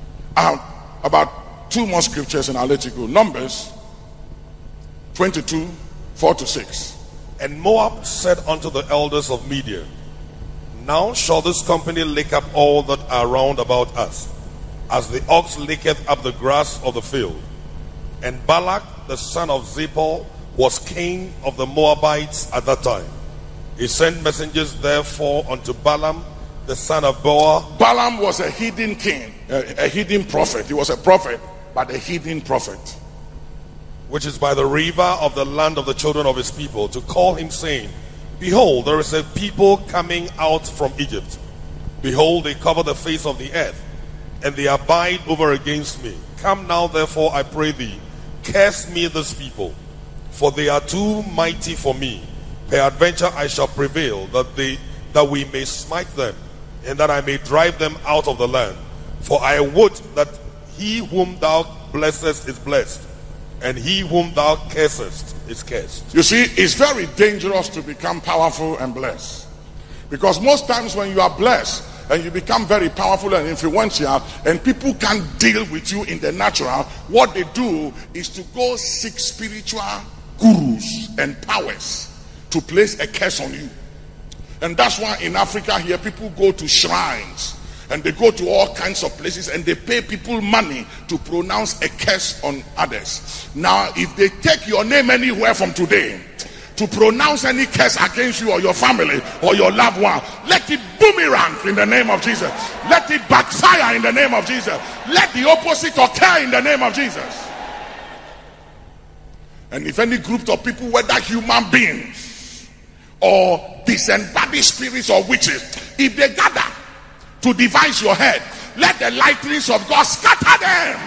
Speaker 1: About 2 more scriptures and I'll let you go. Numbers 22, 4 to 6.
Speaker 2: And Moab said unto the elders of Midian, now shall this company lick up all that are round about us, as the ox licketh up the grass of the field. And Balak the son of Zippor was king of the Moabites at that time. He sent messengers therefore unto Balaam the son of Beor.
Speaker 1: Balaam was a hidden king, a hidden prophet. He was a prophet, but a hidden prophet,
Speaker 2: which is by the river of the land of the children of his people, to call him, saying, Behold, there is a people coming out from Egypt. Behold, they cover the face of the earth, and they abide over against me. Come now, therefore, I pray thee, curse me this people, for they are too mighty for me. Peradventure I shall prevail, that we may smite them, and that I may drive them out of the land. For I would that he whom thou blessest is blessed, and he whom thou cursest is cursed.
Speaker 1: You see, it's very dangerous to become powerful and blessed, because most times when you are blessed and you become very powerful and influential, and people can't deal with you in the natural, what they do is to go seek spiritual gurus and powers to place a curse on you. And that's why in Africa here, people go to shrines and they go to all kinds of places and they pay people money to pronounce a curse on others. Now, if they take your name anywhere from today to pronounce any curse against you or your family or your loved one, let it boomerang in the name of Jesus. Let it backfire in the name of Jesus. Let the opposite occur in the name of Jesus. And if any group of people, whether human beings or disembodied spirits or witches, if they gather to devise your head, let the lightnings of God scatter them.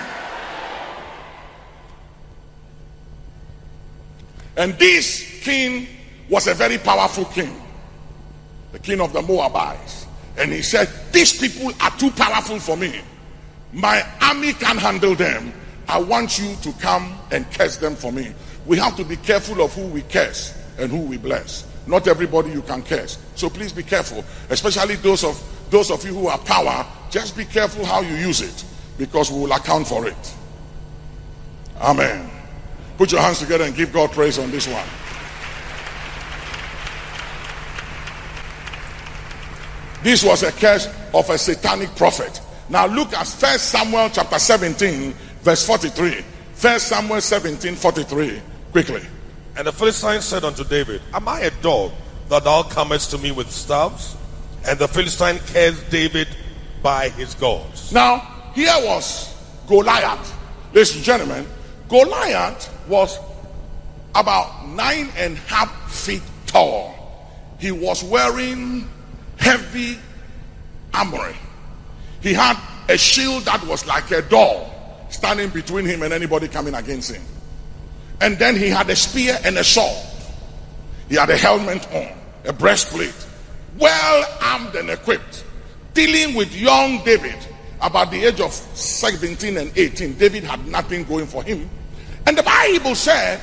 Speaker 1: And this king was a very powerful king, the king of the Moabites. And he said, these people are too powerful for me. My army can't handle them. I want you to come and curse them for me. We have to be careful of who we curse and who we bless. Not everybody you can curse. So please be careful, especially those of you who are power. Just be careful how you use it, because we will account for it. Amen. Put your hands together and give God praise on this one. This was a curse of a satanic prophet. Now look at 1 Samuel chapter 17 verse 43. 1 Samuel 17 43. Quickly.
Speaker 2: And the Philistine said unto David, Am I a dog that thou comest to me with staves? And the Philistine cursed David by his gods.
Speaker 1: Now here was Goliath. Ladies and gentlemen, Goliath was about 9.5 feet tall. He was wearing heavy armor. He had a shield that was like a door standing between him and anybody coming against him. And then he had a spear and a sword. He had a helmet on, a breastplate, well armed and equipped. Dealing with young David, about the age of 17 and 18, David had nothing going for him. And the Bible said,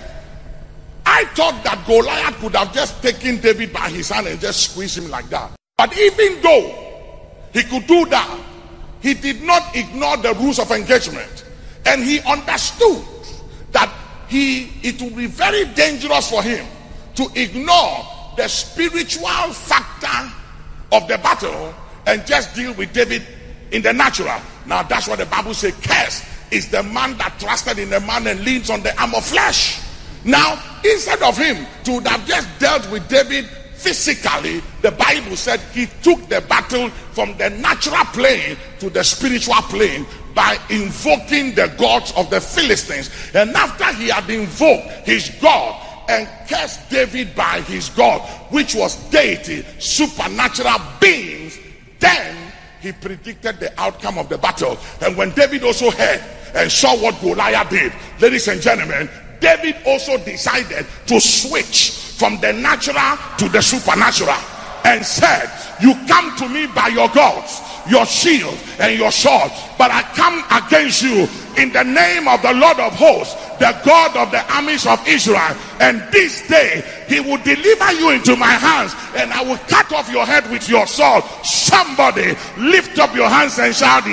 Speaker 1: I thought that Goliath could have just taken David by his hand and just squeezed him like that. But even though he could do that, he did not ignore the rules of engagement. And he understood that it would be very dangerous for him to ignore the spiritual factor of the battle and just deal with David in the natural. Now that's what the Bible says. Cursed is the man that trusted in a man and leans on the arm of flesh. Now instead of him to have just dealt with David physically, the Bible said he took the battle from the natural plane to the spiritual plane by invoking the gods of the Philistines. And after he had invoked his God and cursed David by his God, which was deity, supernatural beings, then he predicted the outcome of the battle. And when David also heard and saw what Goliath did, ladies and gentlemen, David also decided to switch from the natural to the supernatural and said, you come to me by your gods, your shield and your sword, but I come against you in the name of the Lord of hosts, the God of the armies of Israel. And this day he will deliver you into my hands, and I will cut off your head with your sword. Somebody lift up your hands and shout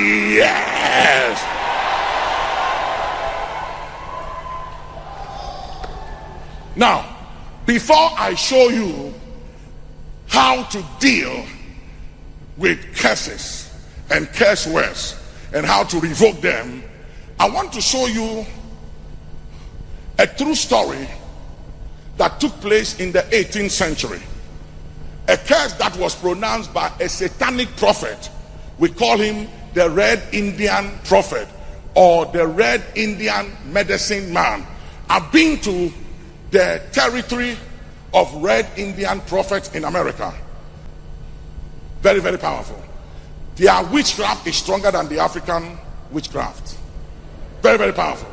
Speaker 1: yes. Now, before I show you how to deal with curses and curse words and how to revoke them, I want to show you a true story that took place in the 18th century. A curse that was pronounced by a satanic prophet. We call him the Red Indian Prophet or the Red Indian Medicine Man. I've been to the territory of Red Indian prophets in America. Very, very powerful. Their witchcraft is stronger than the African witchcraft. Very, very powerful.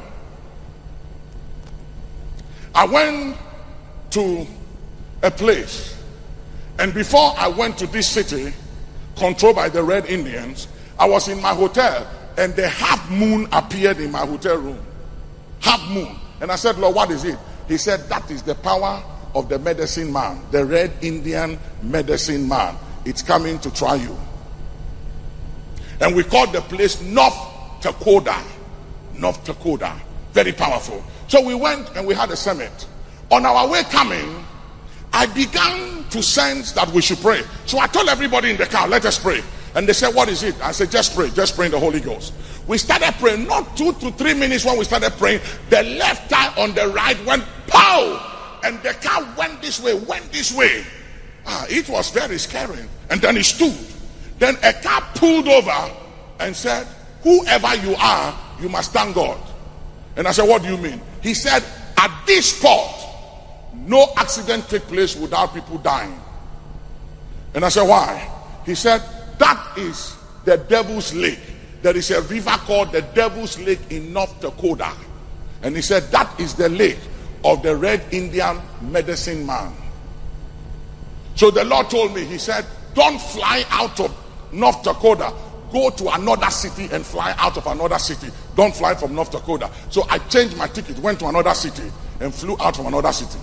Speaker 1: I went to a place, and before I went to this city controlled by the Red Indians, I was in my hotel, and the half moon appeared in my hotel room. Half moon. And I said, Lord, what is it? He said, that is the power of the medicine man, the Red Indian Medicine Man. It's coming to try you. And we called the place North Dakota. North Dakota. Very powerful. So we went and we had a summit. On our way coming, I began to sense that we should pray. So I told everybody in the car, let us pray. And they said, what is it? I said, just pray in the Holy Ghost. We started praying, not 2 to 3 minutes when we started praying, the left tire on the right went pow! And the car went this way. It was very scary. And then it stood. Then a car pulled over and said, whoever you are, you must thank God. And I said, what do you mean? He said, at this spot, no accident take place without people dying. And I said, why? He said, that is the Devil's Lake. There is a river called the Devil's Lake in North Dakota. And he said, that is the lake of the Red Indian Medicine Man. So the Lord told me, he said, don't fly out of North Dakota. Go to another city and fly out of another city. Don't fly from North Dakota. So I changed my ticket, went to another city and flew out from another city.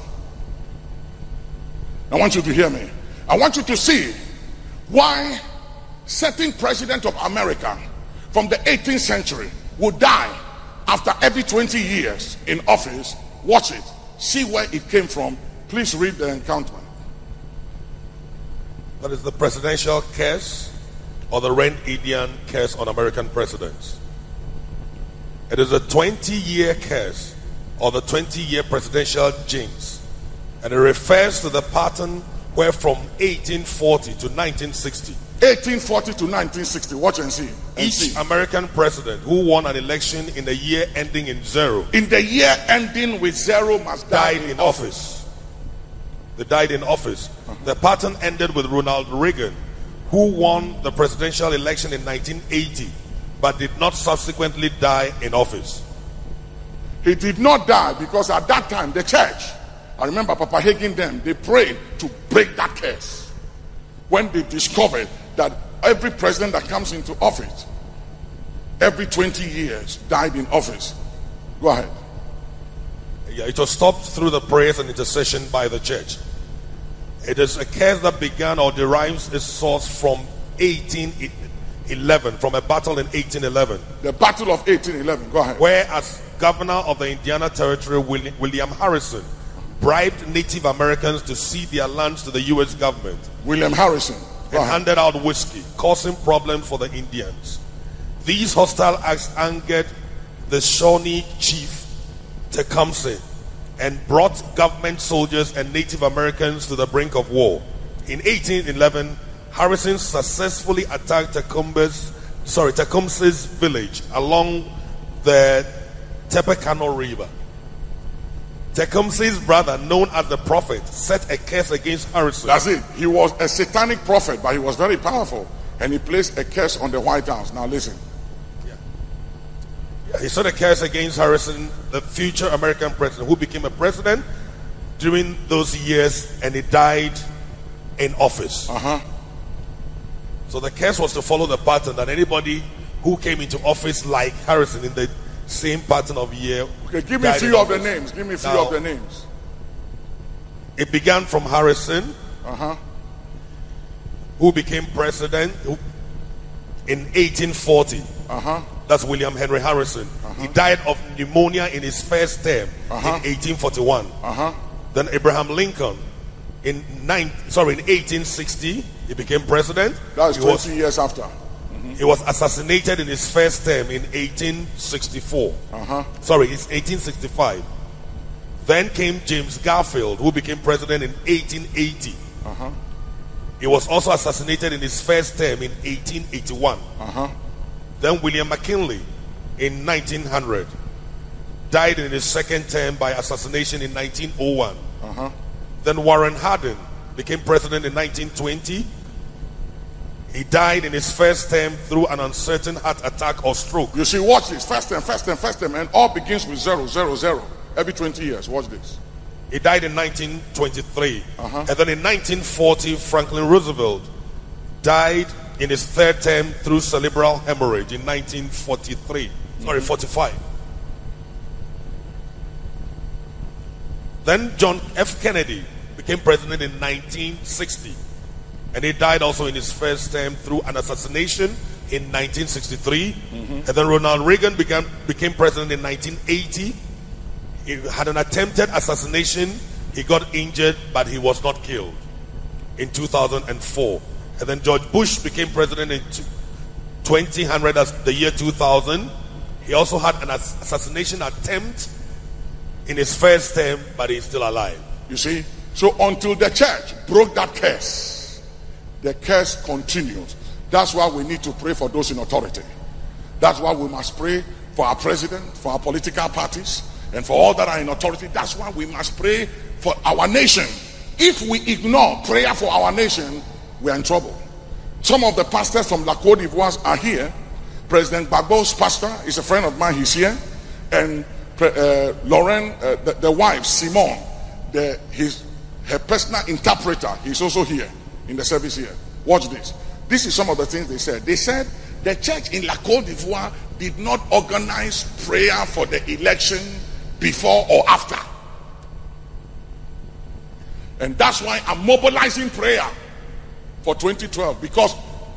Speaker 1: I want you to hear me. I want you to see why certain president of America from the 18th century would die after every 20 years in office. Watch it. See where it came from. Please read the encounter.
Speaker 2: That is the presidential curse or the Red Indian curse on American presidents. It is a 20-year curse or the 20-year presidential jinx. And it refers to the pattern where from 1840 to 1960.
Speaker 1: 1840 to 1960. Watch and see.
Speaker 2: Each American president who won an election in the year ending in 0.
Speaker 1: In the year ending with 0 must die in office.
Speaker 2: They died in office. The pattern ended with Ronald Reagan, who won the presidential election in 1980, but did not subsequently die in office.
Speaker 1: He did not die because at that time the church, I remember Papa Hagin them, they prayed to break that curse. When they discovered that every president that comes into office, every 20 years died in office. Go ahead.
Speaker 2: Yeah, it was stopped through the prayers and intercession by the church. It is a curse that began or derives its source from 1811, from a battle in 1811.
Speaker 1: The Battle of 1811. Go ahead.
Speaker 2: Where, as governor of the Indiana Territory, William Harrison bribed Native Americans to cede their lands to the U.S. government.
Speaker 1: William Harrison.
Speaker 2: And handed out whiskey, causing problems for the Indians. These hostile acts angered the Shawnee chief Tecumseh and brought government soldiers and Native Americans to the brink of war. In 1811, Harrison successfully attacked Tecumseh's village along the Tippecanoe River. Tecumseh's brother, known as the prophet, set a curse against Harrison.
Speaker 1: That's it. He was a satanic prophet, but he was very powerful. And he placed a curse on the White House. Now listen.
Speaker 2: He set a curse against Harrison, the future American president, who became a president during those years, and he died in office. So the curse was to follow the pattern that anybody who came into office like Harrison in the same pattern of year.
Speaker 1: Okay, give me a few of the names. Give me a few of the names.
Speaker 2: It began from Harrison, who became president in 1840. That's William Henry Harrison. He died of pneumonia in his first term in 1841. Then Abraham Lincoln in 1860, he became president.
Speaker 1: That was 20 years after.
Speaker 2: He was assassinated in his first term in 1864. Sorry, it's 1865. Then came James Garfield, who became president in 1880. He was also assassinated in his first term in 1881. Then William McKinley in 1900 died in his second term by assassination in 1901. Then Warren Harding became president in 1920. He died in his first term through an uncertain heart attack or stroke.
Speaker 1: You see, watch this. First term, and all begins with 0, 0, 0. Every 20 years. Watch this.
Speaker 2: He died in 1923. And then in 1940, Franklin Roosevelt died in his third term through cerebral hemorrhage in 1943. Sorry, 45. Then John F. Kennedy became president in 1960. And he died also in his first term through an assassination in 1963. And then Ronald Reagan became president in 1980. He had an attempted assassination. He got injured, but he was not killed in 2004. And then George Bush became president in 2000, as the year 2000. He also had an assassination attempt in his first term, but he's still alive.
Speaker 1: You see, so until the church broke that curse, the curse continued. That's why we need to pray for those in authority. That's why we must pray for our president, for our political parties, and for all that are in authority. That's why we must pray for our nation. If we ignore prayer for our nation, we are in trouble. Some of the pastors from La Côte d'Ivoire are here. President Gbagbo's pastor is a friend of mine. He's here. And Lauren, the wife, Simone, her personal interpreter, he's also here in the service here. Watch this. This is some of the things they said. They said the church in La Côte d'Ivoire did not organize prayer for the election before or after. And that's why I'm mobilizing prayer for 2012, because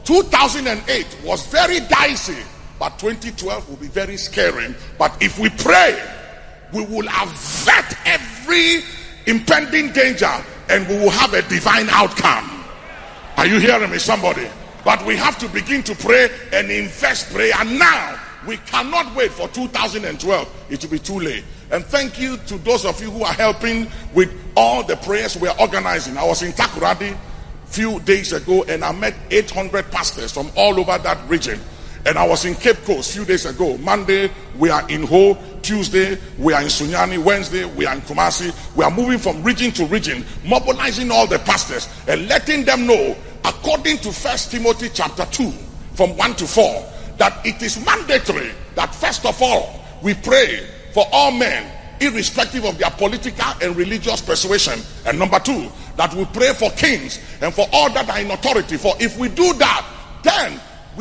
Speaker 1: 2008 was very dicey, but 2012 will be very scary. But if we pray, we will avert every impending danger and we will have a divine outcome. Are you hearing me, somebody? But we have to begin to pray and invest prayer now. We cannot wait for 2012. It will be too late. And thank you to those of you who are helping with all the prayers we are organizing. I was in Takoradi a few days ago and I met 800 pastors from all over that region. And I was in Cape Coast a few days ago. Monday, we are in Ho. Tuesday, we are in Sunyani. Wednesday, we are in Kumasi. We are moving from region to region, mobilizing all the pastors and letting them know, according to 1 Timothy chapter 2, from 1 to 4, that it is mandatory that first of all, we pray for all men, irrespective of their political and religious persuasion. And number 2, that we pray for kings and for all that are in authority. For if we do that, then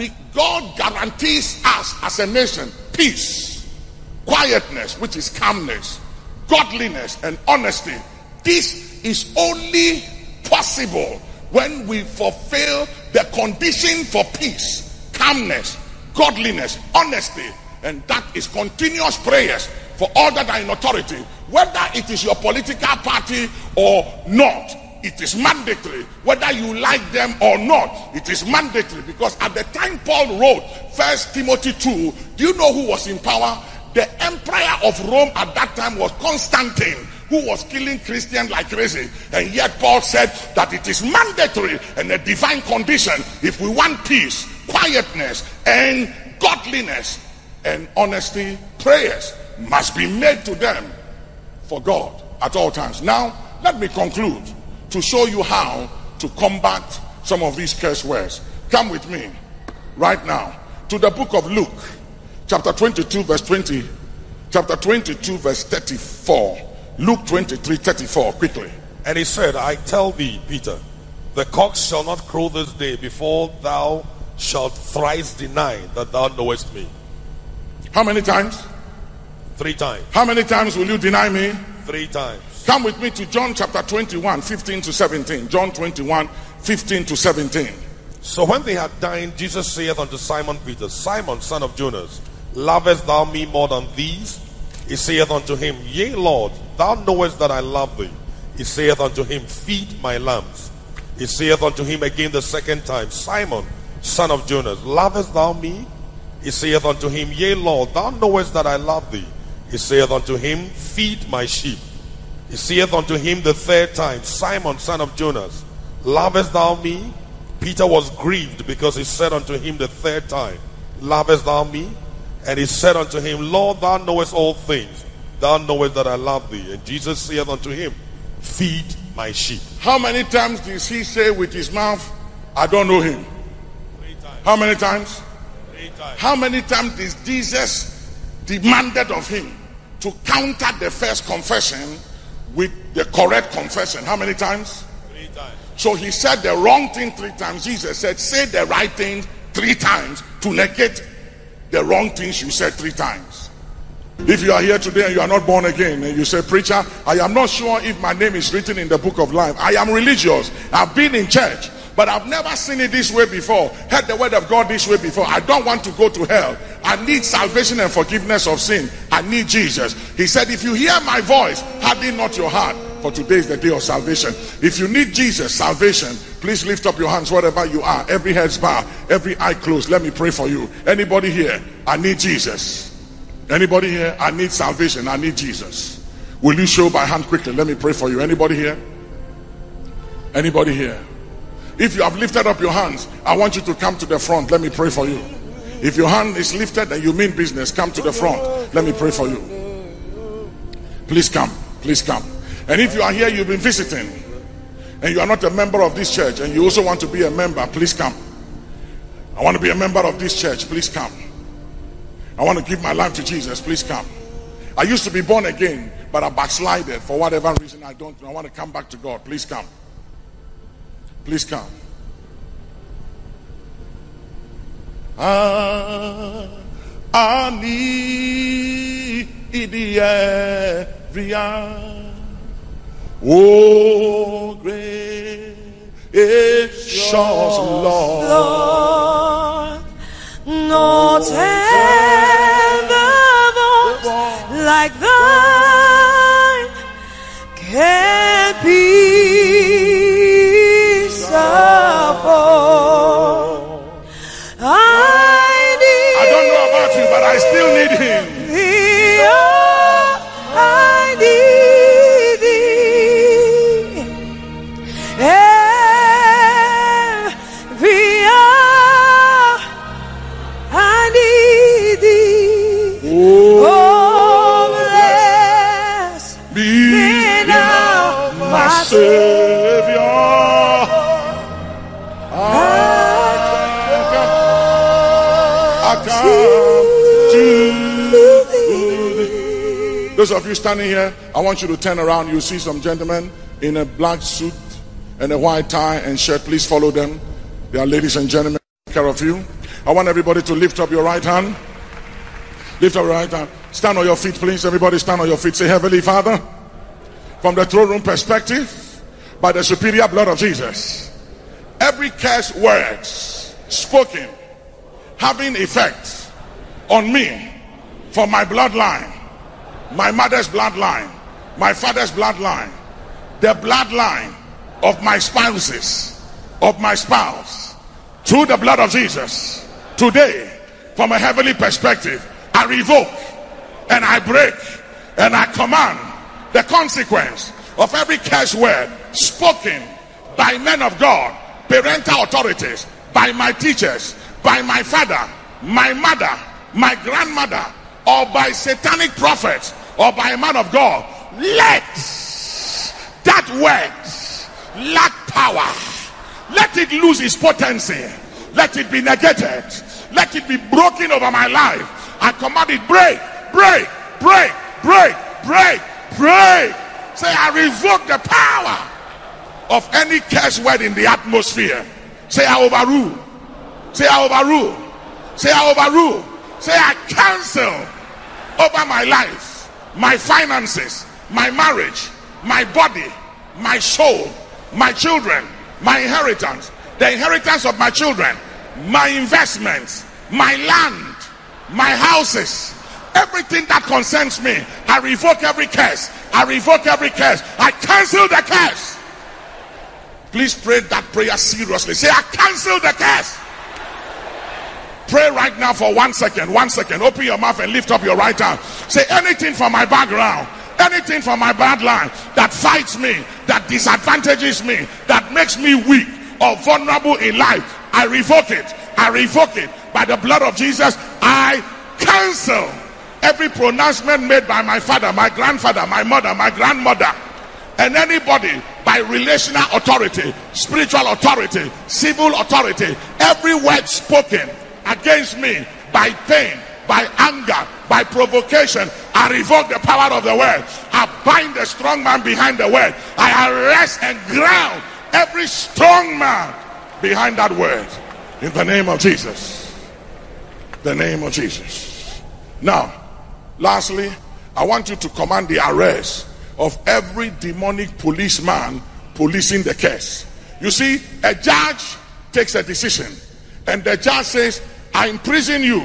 Speaker 1: God guarantees us as a nation peace, quietness, which is calmness, godliness, and honesty. This is only possible when we fulfill the condition for peace, calmness, godliness, honesty, and that is continuous prayers for all that are in authority, whether it is your political party or not. It is mandatory, whether you like them or not. It is mandatory, because at the time Paul wrote 1 Timothy 2, do you know who was in power? The emperor of Rome at that time was Constantine, who was killing Christians like crazy. And yet Paul said that it is mandatory and a divine condition, if we want peace, quietness, and godliness and honesty, prayers must be made to them for God at all times. Now, let me conclude to show you how to combat some of these curse words. Come with me right now to the book of Luke, chapter 22, verse 20, chapter 22, verse 34. Luke 23, 34, quickly.
Speaker 2: And he said, I tell thee, Peter, the cock shall not crow this day before thou shalt thrice deny that thou knowest me.
Speaker 1: How many times?
Speaker 2: 3 times.
Speaker 1: How many times will you deny me?
Speaker 2: 3 times.
Speaker 1: Come with me to John chapter 21, 15 to 17. John 21, 15 to 17.
Speaker 2: So when they had dined, Jesus saith unto Simon Peter, Simon, son of Jonas, lovest thou me more than these? He saith unto him, Yea, Lord, thou knowest that I love thee. He saith unto him, Feed my lambs. He saith unto him again the second time, Simon, son of Jonas, lovest thou me? He saith unto him, Yea, Lord, thou knowest that I love thee. He saith unto him, Feed my sheep. He saith unto him the third time, Simon, son of Jonas, lovest thou me? Peter was grieved because he said unto him the third time, Lovest thou me? And he said unto him, Lord, thou knowest all things. Thou knowest that I love thee. And Jesus saith unto him, Feed my sheep.
Speaker 1: How many times did he say with his mouth, I don't know him?
Speaker 2: 3 times.
Speaker 1: How many times?
Speaker 2: 3 times.
Speaker 1: How many times did Jesus demanded of him to counter the first confession with the correct confession? How many times?
Speaker 2: 3 times.
Speaker 1: So he said the wrong thing 3 times. Jesus said, say the right thing 3 times to negate the wrong things you said 3 times. If you are here today and you are not born again and you say, preacher, I am not sure if my name is written in the book of life. I am religious. I've been in church, but I've never seen it this way before, heard the word of God this way before. I don't want to go to hell. I need salvation and forgiveness of sin. I need Jesus. He said, if you hear my voice, harden not your heart, for today is the day of salvation. If you need Jesus, salvation, please lift up your hands wherever you are. Every head's bowed, every eye closed. Let me pray for you. Anybody here? I need Jesus. Anybody here? I need salvation. I need Jesus. Will you show by hand quickly? Let me pray for you. Anybody here? Anybody here? If you have lifted up your hands, I want you to come to the front. Let me pray for you. If your hand is lifted and you mean business, come to the front. Let me pray for you. Please come. Please come. And if you are here, you've been visiting, and you are not a member of this church, and you also want to be a member, please come. I want to be a member of this church. Please come. I want to give my life to Jesus. Please come. I used to be born again, but I backslided for whatever reason. I don't know. I want to come back to God. Please come. Please come. I need the every hour. Oh, great is yours, Lord.
Speaker 3: Lord, not ever voice like thine can peace afford.
Speaker 1: I don't know about you, but I still need him.
Speaker 3: I need thee. Every hour I need thee. Oh, bless
Speaker 1: Be
Speaker 3: now
Speaker 1: my Savior. I come to thee. Those of you standing here, I want you to turn around. You see some gentlemen in a black suit and a white tie and shirt. Please follow them. They are ladies and gentlemen. Take care of you. I want everybody to lift up your right hand. Lift up your right hand. Stand on your feet, please. Everybody stand on your feet. Say, Heavenly Father, from the throne room perspective, by the superior blood of Jesus, every cursed word spoken having effect on me for my bloodline, my mother's bloodline, my father's bloodline, the bloodline of my spouses, of my spouse, through the blood of Jesus, today, from a heavenly perspective, I revoke and I break and I command the consequence of every cursed word spoken by men of God, parental authorities, by my teachers, by my father, my mother, my grandmother, or by satanic prophets, or by a man of God. Let that word lack power. Let it lose its potency. Let it be negated. Let it be broken over my life. I command it, break, break, break, break, break, break. Say, I revoke the power of any curse word in the atmosphere. Say, I overrule. Say, I overrule. Say, I overrule. Say, I cancel over my life, my finances, my marriage, my body, my soul, my children, my inheritance, the inheritance of my children, my investments, my land, my houses, everything that concerns me. I revoke every curse. I revoke every curse. I cancel the curse. Please pray that prayer seriously. Say, I cancel the curse. Pray right now for 1 second. 1 second. Open your mouth and lift up your right hand. Say, anything from my background, anything from my bloodline that fights me, that disadvantages me, that makes me weak or vulnerable in life, I revoke it. I revoke it by the blood of Jesus. I cancel every pronouncement made by my father, my grandfather, my mother, my grandmother, and anybody by relational authority, spiritual authority, civil authority. Every word spoken against me by pain, by anger, by provocation, I revoke the power of the word. I bind the strong man behind the word. I arrest and ground every strong man behind that word, in the name of Jesus. The name of Jesus. Now, lastly, I want you to command the arrest of every demonic policeman policing the case. You see, a judge takes a decision, and the judge says, I imprison you,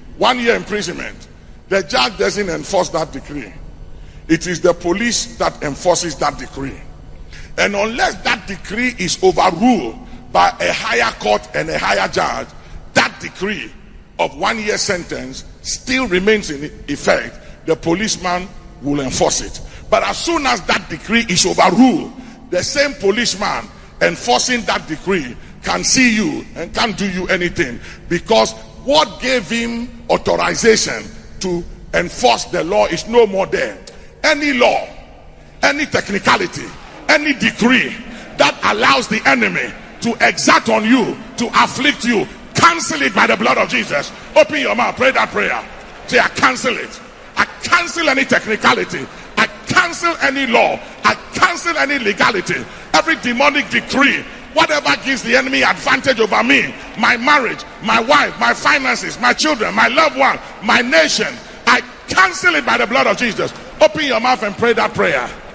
Speaker 1: 1 year imprisonment. The judge doesn't enforce that decree. It is the police that enforces that decree. And unless that decree is overruled by a higher court and a higher judge, that decree of 1 year sentence still remains in effect. The policeman will enforce it. But as soon as that decree is overruled, the same policeman enforcing that decree can see you and can't do you anything, because what gave him authorization to enforce the law is no more there. Any law, any technicality, any decree that allows the enemy to exact on you, to afflict you, cancel it by the blood of Jesus. Open your mouth, pray that prayer. Say, I cancel it. I cancel any technicality. I cancel any law. I cancel any legality. Every demonic decree, whatever gives the enemy advantage over me, my marriage, my wife, my finances, my children, my loved one, my nation, I cancel it by the blood of Jesus. Open your mouth and pray that prayer.